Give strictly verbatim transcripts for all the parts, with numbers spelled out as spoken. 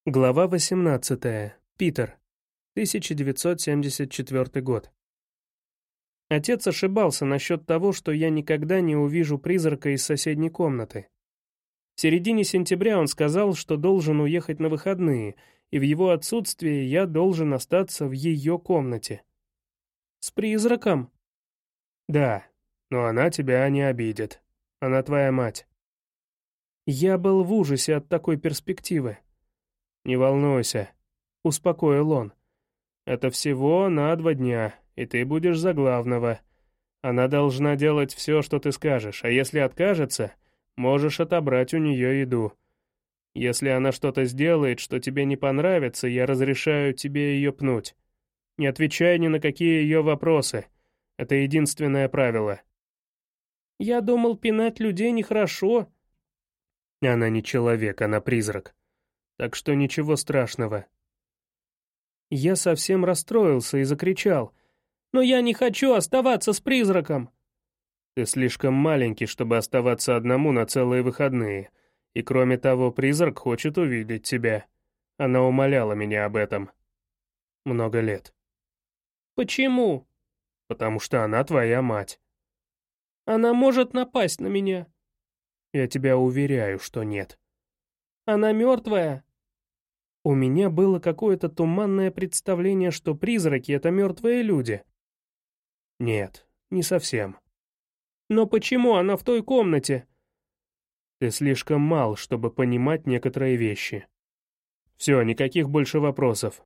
Глава восемнадцатая. Питер. тысяча девятьсот семьдесят четвёртый год. Отец ошибался насчет того, что я никогда не увижу призрака из соседней комнаты. В середине сентября он сказал, что должен уехать на выходные, и в его отсутствие я должен остаться в ее комнате. С призраком? Да, но она тебя не обидит. Она твоя мать. Я был в ужасе от такой перспективы. «Не волнуйся», — успокоил он. «Это всего на два дня, и ты будешь за главного. Она должна делать все, что ты скажешь, а если откажется, можешь отобрать у нее еду. Если она что-то сделает, что тебе не понравится, я разрешаю тебе ее пнуть. Не отвечай ни на какие ее вопросы. Это единственное правило». «Я думал, пинать людей нехорошо». «Она не человек, она призрак. Так что ничего страшного». Я совсем расстроился и закричал. «Но я не хочу оставаться с призраком!» «Ты слишком маленький, чтобы оставаться одному на целые выходные. И кроме того, призрак хочет увидеть тебя. Она умоляла меня об этом. Много лет». «Почему?» «Потому что она твоя мать». «Она может напасть на меня?» «Я тебя уверяю, что нет». «Она мертвая?» У меня было какое-то туманное представление, что призраки — это мертвые люди. Нет, не совсем. Но почему она в той комнате? Ты слишком мал, чтобы понимать некоторые вещи. Все, никаких больше вопросов.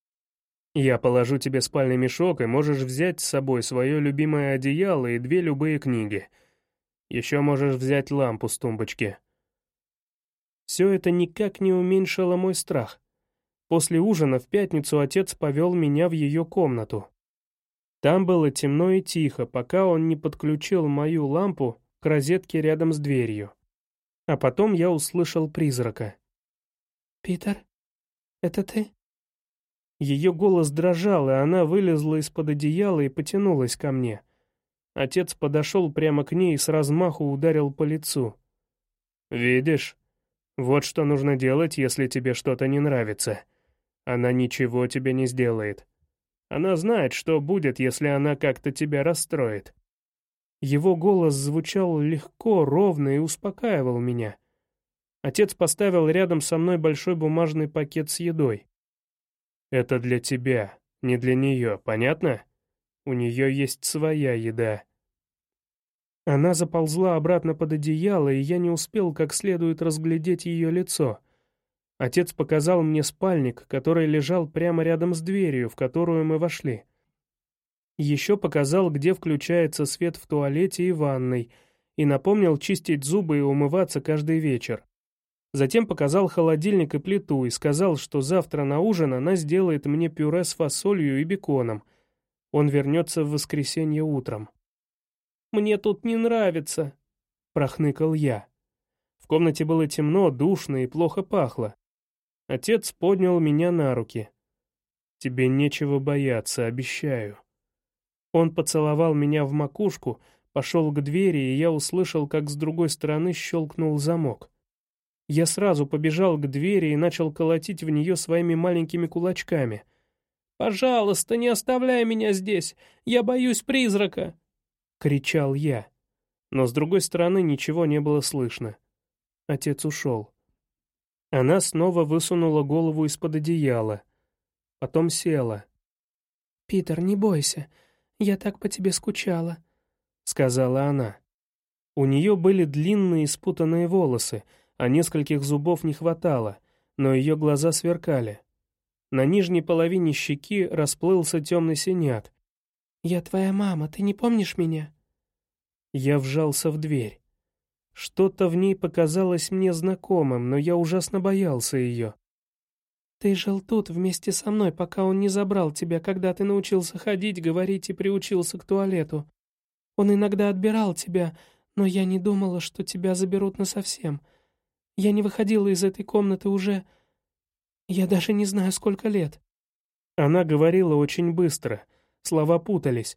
Я положу тебе спальный мешок, и можешь взять с собой свое любимое одеяло и две любые книги. Еще можешь взять лампу с тумбочки. Все это никак не уменьшило мой страх. После ужина в пятницу отец повел меня в ее комнату. Там было темно и тихо, пока он не подключил мою лампу к розетке рядом с дверью. А потом я услышал призрака. «Питер, это ты?» Ее голос дрожал, и она вылезла из-под одеяла и потянулась ко мне. Отец подошел прямо к ней и с размаху ударил по лицу. «Видишь? Вот что нужно делать, если тебе что-то не нравится. Она ничего тебе не сделает. Она знает, что будет, если она как-то тебя расстроит». Его голос звучал легко, ровно и успокаивал меня. Отец поставил рядом со мной большой бумажный пакет с едой. «Это для тебя, не для нее, понятно? У нее есть своя еда». Она заползла обратно под одеяло, и я не успел как следует разглядеть ее лицо. Отец показал мне спальник, который лежал прямо рядом с дверью, в которую мы вошли. Еще показал, где включается свет в туалете и ванной, и напомнил чистить зубы и умываться каждый вечер. Затем показал холодильник и плиту и сказал, что завтра на ужин она сделает мне пюре с фасолью и беконом. Он вернется в воскресенье утром. «Мне тут не нравится», — прохныкал я. В комнате было темно, душно и плохо пахло. Отец поднял меня на руки. «Тебе нечего бояться, обещаю». Он поцеловал меня в макушку, пошел к двери, и я услышал, как с другой стороны щелкнул замок. Я сразу побежал к двери и начал колотить в нее своими маленькими кулачками. «Пожалуйста, не оставляй меня здесь! Я боюсь призрака!» — кричал я. Но с другой стороны ничего не было слышно. Отец ушел. Она снова высунула голову из-под одеяла. Потом села. «Питер, не бойся, я так по тебе скучала», — сказала она. У нее были длинные спутанные волосы, а нескольких зубов не хватало, но ее глаза сверкали. На нижней половине щеки расплылся темный синяк. «Я твоя мама, ты не помнишь меня?» Я вжался в дверь. Что-то в ней показалось мне знакомым, но я ужасно боялся ее. «Ты жил тут вместе со мной, пока он не забрал тебя, когда ты научился ходить, говорить и приучился к туалету. Он иногда отбирал тебя, но я не думала, что тебя заберут насовсем. Я не выходила из этой комнаты уже... Я даже не знаю, сколько лет». Она говорила очень быстро, слова путались.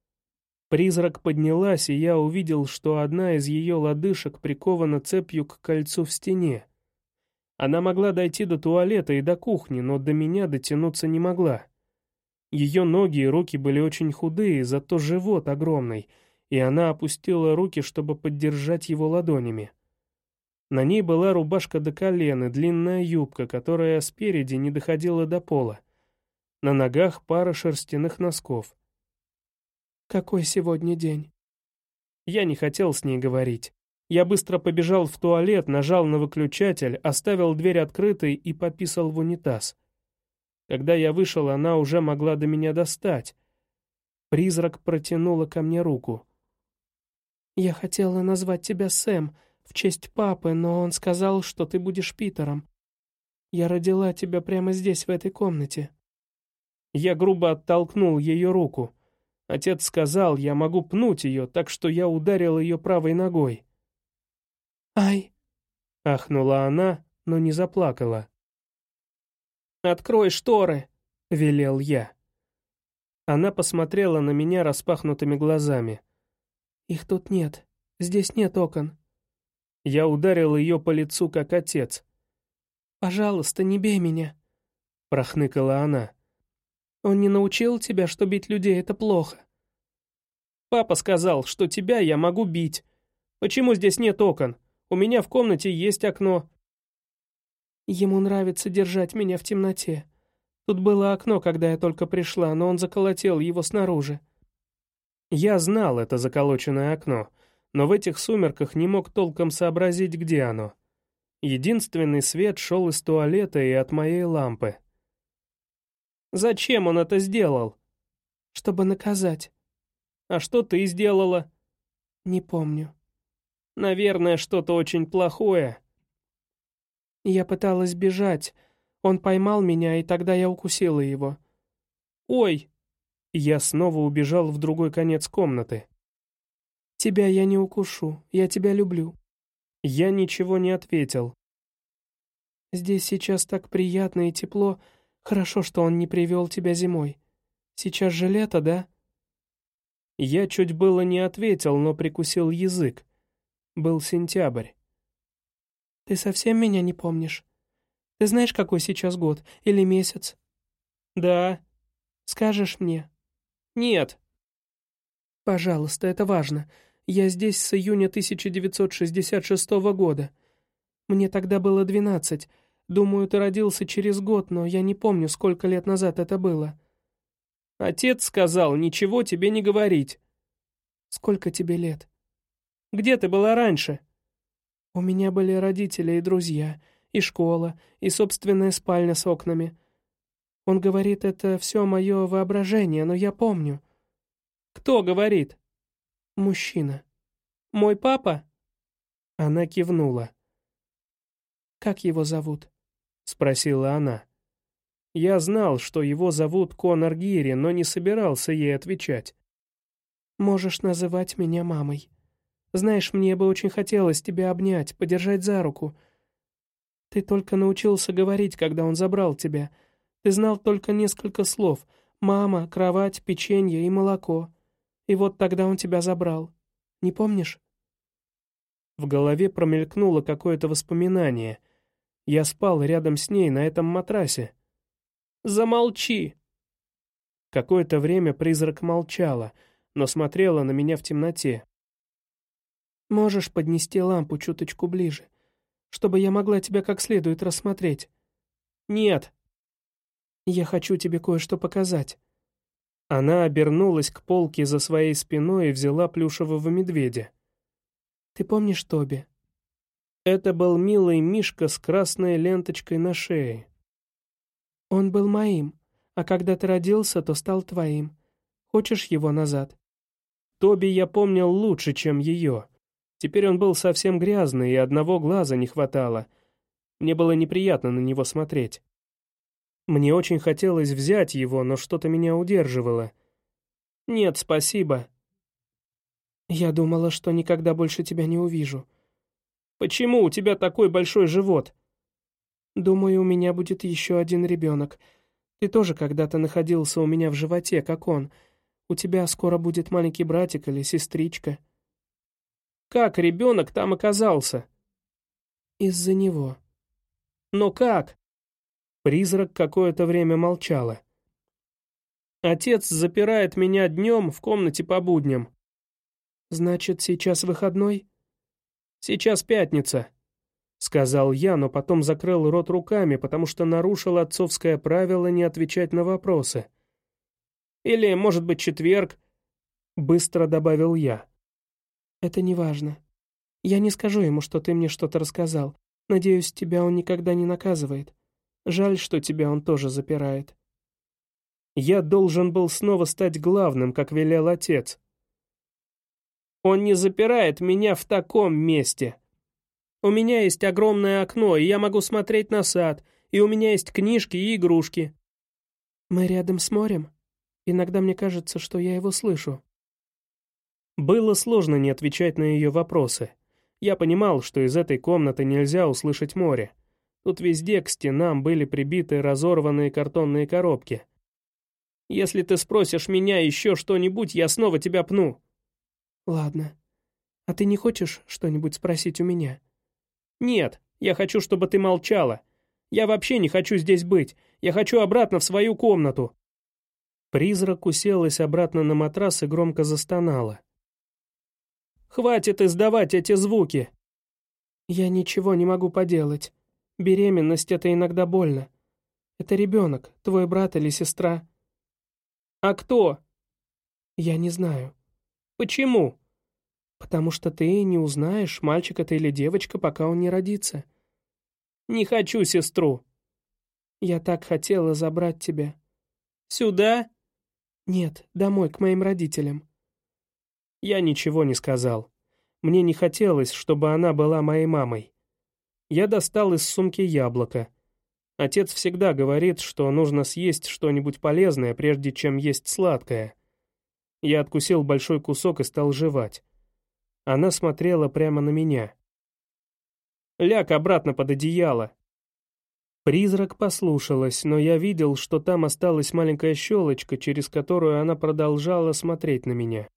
Призрак поднялась, и я увидел, что одна из ее лодыжек прикована цепью к кольцу в стене. Она могла дойти до туалета и до кухни, но до меня дотянуться не могла. Ее ноги и руки были очень худые, зато живот огромный, и она опустила руки, чтобы поддержать его ладонями. На ней была рубашка до колен и длинная юбка, которая спереди не доходила до пола. На ногах пара шерстяных носков. «Какой сегодня день?» Я не хотел с ней говорить. Я быстро побежал в туалет, нажал на выключатель, оставил дверь открытой и пописал в унитаз. Когда я вышел, она уже могла до меня достать. Призрак протянула ко мне руку. «Я хотела назвать тебя Сэм в честь папы, но он сказал, что ты будешь Питером. Я родила тебя прямо здесь, в этой комнате». Я грубо оттолкнул ее руку. Отец сказал, я могу пнуть ее, так что я ударил ее правой ногой. «Ай!» — ахнула она, но не заплакала. «Открой шторы!» — велел я. Она посмотрела на меня распахнутыми глазами. «Их тут нет. Здесь нет окон». Я ударил ее по лицу, как отец. «Пожалуйста, не бей меня», — прохныкала она. «Он не научил тебя, что бить людей — это плохо». «Папа сказал, что тебя я могу бить. Почему здесь нет окон? У меня в комнате есть окно». Ему нравится держать меня в темноте. Тут было окно, когда я только пришла, но он заколотил его снаружи. Я знал это заколоченное окно, но в этих сумерках не мог толком сообразить, где оно. Единственный свет шел из туалета и от моей лампы. «Зачем он это сделал?» «Чтобы наказать». «А что ты сделала?» «Не помню». «Наверное, что-то очень плохое». Я пыталась бежать. Он поймал меня, и тогда я укусила его. «Ой!» Я снова убежал в другой конец комнаты. «Тебя я не укушу, я тебя люблю». Я ничего не ответил. «Здесь сейчас так приятно и тепло. Хорошо, что он не привел тебя зимой. Сейчас же лето, да?» Я чуть было не ответил, но прикусил язык. Был сентябрь. «Ты совсем меня не помнишь? Ты знаешь, какой сейчас год? Или месяц?» «Да». «Скажешь мне?» «Нет». «Пожалуйста, это важно. Я здесь с июня тысяча девятьсот шестьдесят шестого года. Мне тогда было двенадцать. Думаю, ты родился через год, но я не помню, сколько лет назад это было». «Отец сказал, ничего тебе не говорить». «Сколько тебе лет?» «Где ты была раньше?» «У меня были родители и друзья, и школа, и собственная спальня с окнами. Он говорит, это все мое воображение, но я помню». «Кто говорит?» «Мужчина». «Мой папа?» Она кивнула. «Как его зовут?» — спросила она. Я знал, что его зовут Конор Гири, но не собирался ей отвечать. «Можешь называть меня мамой. Знаешь, мне бы очень хотелось тебя обнять, подержать за руку. Ты только научился говорить, когда он забрал тебя. Ты знал только несколько слов. Мама, кровать, печенье и молоко. И вот тогда он тебя забрал. Не помнишь?» В голове промелькнуло какое-то воспоминание. Я спал рядом с ней на этом матрасе. «Замолчи!» Какое-то время призрак молчала, но смотрела на меня в темноте. «Можешь поднести лампу чуточку ближе, чтобы я могла тебя как следует рассмотреть?» «Нет». «Я хочу тебе кое-что показать». Она обернулась к полке за своей спиной и взяла плюшевого медведя. «Ты помнишь Тоби?» Это был милый мишка с красной ленточкой на шее. «Он был моим, а когда ты родился, то стал твоим. Хочешь его назад?» Тоби я помнил лучше, чем ее. Теперь он был совсем грязный, и одного глаза не хватало. Мне было неприятно на него смотреть. Мне очень хотелось взять его, но что-то меня удерживало. «Нет, спасибо». «Я думала, что никогда больше тебя не увижу». «Почему у тебя такой большой живот?» «Думаю, у меня будет еще один ребенок. Ты тоже когда-то находился у меня в животе, как он. У тебя скоро будет маленький братик или сестричка». «Как ребенок там оказался?» «Из-за него». «Но как?» Призрак какое-то время молчала. «Отец запирает меня днем в комнате по будням». «Значит, сейчас выходной?» «Сейчас пятница», — сказал я, но потом закрыл рот руками, потому что нарушил отцовское правило не отвечать на вопросы. «Или, может быть, четверг», — быстро добавил я. «Это не важно. Я не скажу ему, что ты мне что-то рассказал. Надеюсь, тебя он никогда не наказывает. Жаль, что тебя он тоже запирает». Я должен был снова стать главным, как велел отец. «Он не запирает меня в таком месте. У меня есть огромное окно, и я могу смотреть на сад, и у меня есть книжки и игрушки». «Мы рядом с морем? Иногда мне кажется, что я его слышу». Было сложно не отвечать на ее вопросы. Я понимал, что из этой комнаты нельзя услышать море. Тут везде к стенам были прибиты разорванные картонные коробки. «Если ты спросишь меня еще что-нибудь, я снова тебя пну». «Ладно. А ты не хочешь что-нибудь спросить у меня?» «Нет, я хочу, чтобы ты молчала. Я вообще не хочу здесь быть. Я хочу обратно в свою комнату». Призрак уселась обратно на матрас и громко застонала. «Хватит издавать эти звуки!» «Я ничего не могу поделать. Беременность — это иногда больно. Это ребенок, твой брат или сестра». «А кто?» «Я не знаю». «Почему?» «Потому что ты не узнаешь, мальчик это или девочка, пока он не родится». «Не хочу сестру». «Я так хотела забрать тебя». «Сюда?» «Нет, домой, к моим родителям». Я ничего не сказал. Мне не хотелось, чтобы она была моей мамой. Я достал из сумки яблоко. Отец всегда говорит, что нужно съесть что-нибудь полезное, прежде чем есть сладкое. Я откусил большой кусок и стал жевать. Она смотрела прямо на меня. «Ляг обратно под одеяло». Призрак послушалась, но я видел, что там осталась маленькая щелочка, через которую она продолжала смотреть на меня.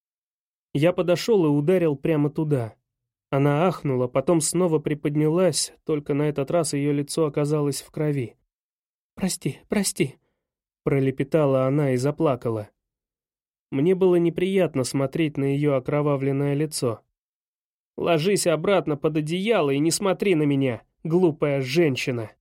Я подошел и ударил прямо туда. Она ахнула, потом снова приподнялась, только на этот раз ее лицо оказалось в крови. «Прости, прости», — пролепетала она и заплакала. Мне было неприятно смотреть на ее окровавленное лицо. «Ложись обратно под одеяло и не смотри на меня, глупая женщина!»